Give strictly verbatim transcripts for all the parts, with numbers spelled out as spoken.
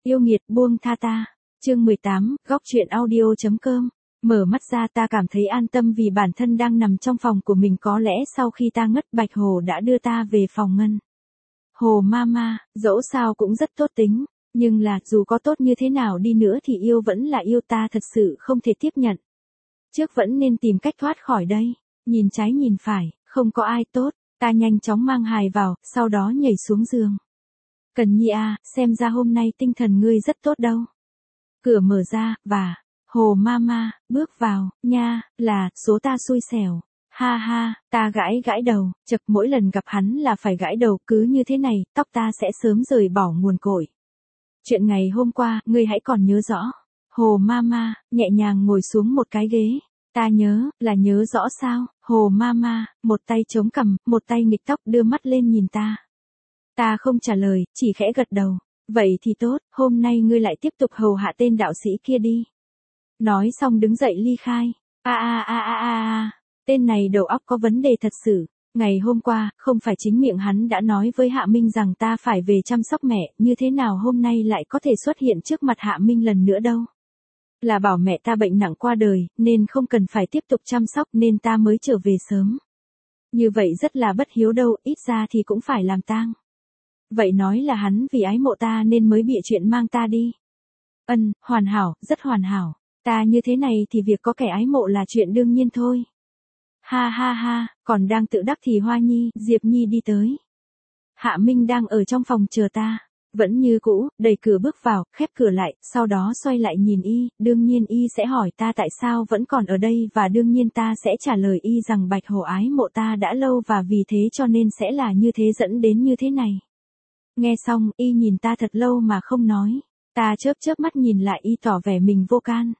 Yêu nghiệt, buông tha ta. Chương mười tám, góc truyện audio.com. Mở mắt ra ta cảm thấy an tâm vì bản thân đang nằm trong phòng của mình, có lẽ sau khi ta ngất Bạch Hồ đã đưa ta về phòng ngân. Hồ Mama, dẫu sao cũng rất tốt tính, nhưng là dù có tốt như thế nào đi nữa thì yêu vẫn là yêu, ta thật sự không thể tiếp nhận. Trước vẫn nên tìm cách thoát khỏi đây. Nhìn trái nhìn phải, không có ai tốt, ta nhanh chóng mang hài vào, sau đó nhảy xuống giường. Cần Nhi à, xem ra hôm nay tinh thần ngươi rất tốt đâu. Cửa mở ra, và, Hồ Mama, bước vào, nha, là, số ta xui xẻo. Ha ha, ta gãi gãi đầu, chật mỗi lần gặp hắn là phải gãi đầu, cứ như thế này, tóc ta sẽ sớm rời bỏ nguồn cội. Chuyện ngày hôm qua, ngươi hãy còn nhớ rõ. Hồ Mama, nhẹ nhàng ngồi xuống một cái ghế. Ta nhớ, là nhớ rõ sao? Hồ Mama, một tay chống cằm, một tay nghịch tóc, đưa mắt lên nhìn ta. Ta không trả lời, chỉ khẽ gật đầu. Vậy thì tốt, hôm nay ngươi lại tiếp tục hầu hạ tên đạo sĩ kia đi. Nói xong đứng dậy ly khai. A a a a a a, tên này đầu óc có vấn đề thật sự. Ngày hôm qua, không phải chính miệng hắn đã nói với Hạ Minh rằng ta phải về chăm sóc mẹ, như thế nào hôm nay lại có thể xuất hiện trước mặt Hạ Minh lần nữa đâu. Là bảo mẹ ta bệnh nặng qua đời, nên không cần phải tiếp tục chăm sóc nên ta mới trở về sớm. Như vậy rất là bất hiếu đâu, ít ra thì cũng phải làm tang. Vậy nói là hắn vì ái mộ ta nên mới bịa chuyện mang ta đi. Ân, hoàn hảo, rất hoàn hảo. Ta như thế này thì việc có kẻ ái mộ là chuyện đương nhiên thôi. Ha ha ha, còn đang tự đắc thì Hoa Nhi, Diệp Nhi đi tới. Hạ Minh đang ở trong phòng chờ ta. Vẫn như cũ, đẩy cửa bước vào, khép cửa lại, sau đó xoay lại nhìn y, đương nhiên y sẽ hỏi ta tại sao vẫn còn ở đây và đương nhiên ta sẽ trả lời y rằng Bạch Hồ ái mộ ta đã lâu và vì thế cho nên sẽ là như thế dẫn đến như thế này. Nghe xong, y nhìn ta thật lâu mà không nói, ta chớp chớp mắt nhìn lại y tỏ vẻ mình vô can.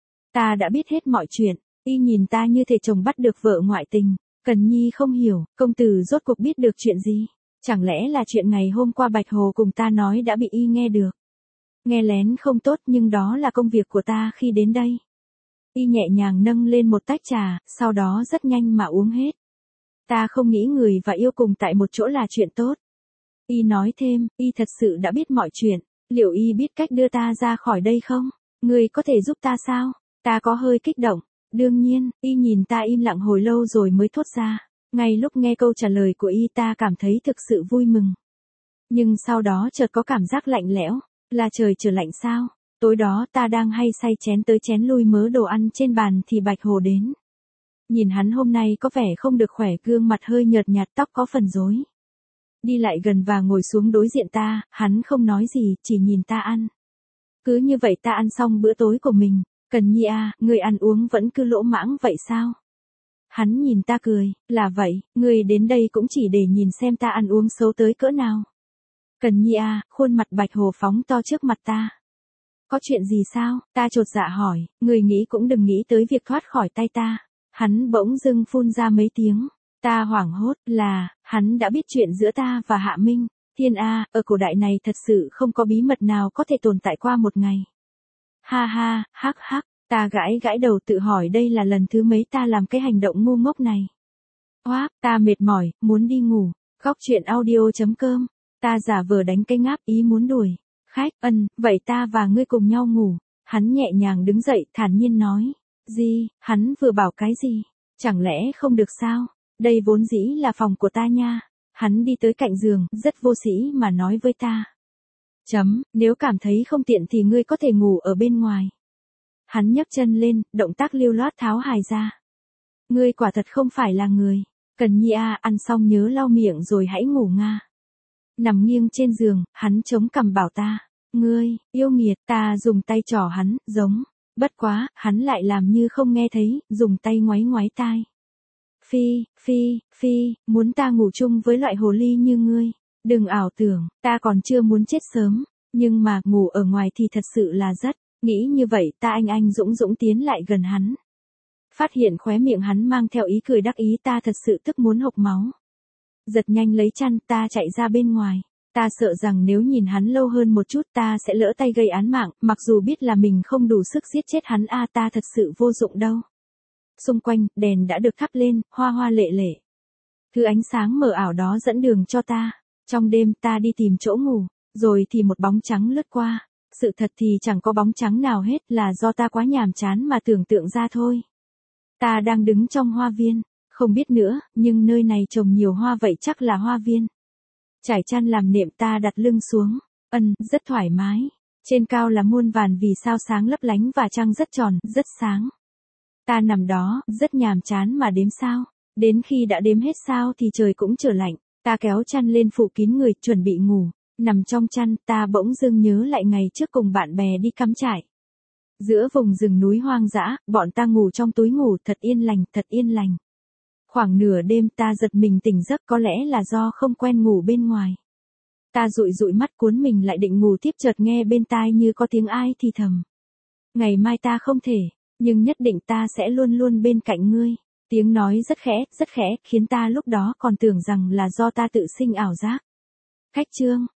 Ta đã biết hết mọi chuyện, y nhìn ta như thể chồng bắt được vợ ngoại tình, Cần Nhi không hiểu, công tử rốt cuộc biết được chuyện gì? Chẳng lẽ là chuyện ngày hôm qua Bạch Hồ cùng ta nói đã bị y nghe được? Nghe lén không tốt nhưng đó là công việc của ta khi đến đây. Y nhẹ nhàng nâng lên một tách trà, sau đó rất nhanh mà uống hết. Ta không nghĩ người và yêu cùng tại một chỗ là chuyện tốt. Y nói thêm, y thật sự đã biết mọi chuyện, liệu y biết cách đưa ta ra khỏi đây không? Người có thể giúp ta sao? Ta có hơi kích động. Đương nhiên, y nhìn ta im lặng hồi lâu rồi mới thốt ra. Ngay lúc nghe câu trả lời của y ta cảm thấy thực sự vui mừng. Nhưng sau đó chợt có cảm giác lạnh lẽo, là trời trở lạnh sao? Tối đó ta đang hay say chén tới chén lui mớ đồ ăn trên bàn thì Bạch Hồ đến. Nhìn hắn hôm nay có vẻ không được khỏe, gương mặt hơi nhợt nhạt, tóc có phần rối. Đi lại gần và ngồi xuống đối diện ta, hắn không nói gì, chỉ nhìn ta ăn. Cứ như vậy ta ăn xong bữa tối của mình. Cần Nhi à, người ăn uống vẫn cứ lỗ mãng vậy sao? Hắn nhìn ta cười, là vậy, người đến đây cũng chỉ để nhìn xem ta ăn uống xấu tới cỡ nào. Cần Nhi à, khuôn mặt Bạch Hồ phóng to trước mặt ta. Có chuyện gì sao? Ta chột dạ hỏi, người nghĩ cũng đừng nghĩ tới việc thoát khỏi tay ta. Hắn bỗng dưng phun ra mấy tiếng. Ta hoảng hốt, là, hắn đã biết chuyện giữa ta và Hạ Minh. Thiên A, ở cổ đại này thật sự không có bí mật nào có thể tồn tại qua một ngày. Ha ha, hắc hắc. Ta gãi gãi đầu tự hỏi đây là lần thứ mấy ta làm cái hành động ngu ngốc này. Oác, ta mệt mỏi, muốn đi ngủ. Góc truyện audio.com. Ta giả vờ đánh cái ngáp ý muốn đuổi. Khách, ân, vậy ta và ngươi cùng nhau ngủ. Hắn nhẹ nhàng đứng dậy, thản nhiên nói. Gì, hắn vừa bảo cái gì? Chẳng lẽ không được sao? Đây vốn dĩ là phòng của ta nha. Hắn đi tới cạnh giường, rất vô sĩ mà nói với ta. Chấm, nếu cảm thấy không tiện thì ngươi có thể ngủ ở bên ngoài. Hắn nhấc chân lên, động tác lưu loát tháo hài ra. Ngươi quả thật không phải là người. Cần Nhi à, ăn xong nhớ lau miệng rồi hãy ngủ nga. Nằm nghiêng trên giường, hắn chống cằm bảo ta. Ngươi, yêu nghiệt, ta dùng tay trỏ hắn, giống. Bất quá, hắn lại làm như không nghe thấy, dùng tay ngoáy ngoáy tai. Phi, phi, phi, muốn ta ngủ chung với loại hồ ly như ngươi. Đừng ảo tưởng, ta còn chưa muốn chết sớm. Nhưng mà, ngủ ở ngoài thì thật sự là rất. Nghĩ như vậy ta anh anh dũng dũng tiến lại gần hắn. Phát hiện khóe miệng hắn mang theo ý cười đắc ý, ta thật sự tức muốn hộc máu. Giật nhanh lấy chăn, ta chạy ra bên ngoài. Ta sợ rằng nếu nhìn hắn lâu hơn một chút ta sẽ lỡ tay gây án mạng, mặc dù biết là mình không đủ sức giết chết hắn a, ta thật sự vô dụng đâu. Xung quanh, đèn đã được thắp lên, hoa hoa lệ lệ. Thứ ánh sáng mờ ảo đó dẫn đường cho ta. Trong đêm ta đi tìm chỗ ngủ, rồi thì một bóng trắng lướt qua. Sự thật thì chẳng có bóng trắng nào hết, là do ta quá nhàm chán mà tưởng tượng ra thôi. Ta đang đứng trong hoa viên, không biết nữa, nhưng nơi này trồng nhiều hoa vậy chắc là hoa viên. Trải chăn làm nệm, ta đặt lưng xuống, ân, rất thoải mái. Trên cao là muôn vàn vì sao sáng lấp lánh và trăng rất tròn, rất sáng. Ta nằm đó, rất nhàm chán mà đếm sao. Đến khi đã đếm hết sao thì trời cũng trở lạnh. Ta kéo chăn lên phủ kín người, chuẩn bị ngủ. Nằm trong chăn, ta bỗng dưng nhớ lại ngày trước cùng bạn bè đi cắm trại. Giữa vùng rừng núi hoang dã, bọn ta ngủ trong túi ngủ, thật yên lành, thật yên lành. Khoảng nửa đêm ta giật mình tỉnh giấc, có lẽ là do không quen ngủ bên ngoài. Ta dụi dụi mắt cuốn mình lại định ngủ tiếp, chợt nghe bên tai như có tiếng ai thì thầm. Ngày mai ta không thể, nhưng nhất định ta sẽ luôn luôn bên cạnh ngươi. Tiếng nói rất khẽ, rất khẽ, khiến ta lúc đó còn tưởng rằng là do ta tự sinh ảo giác. Khách chương.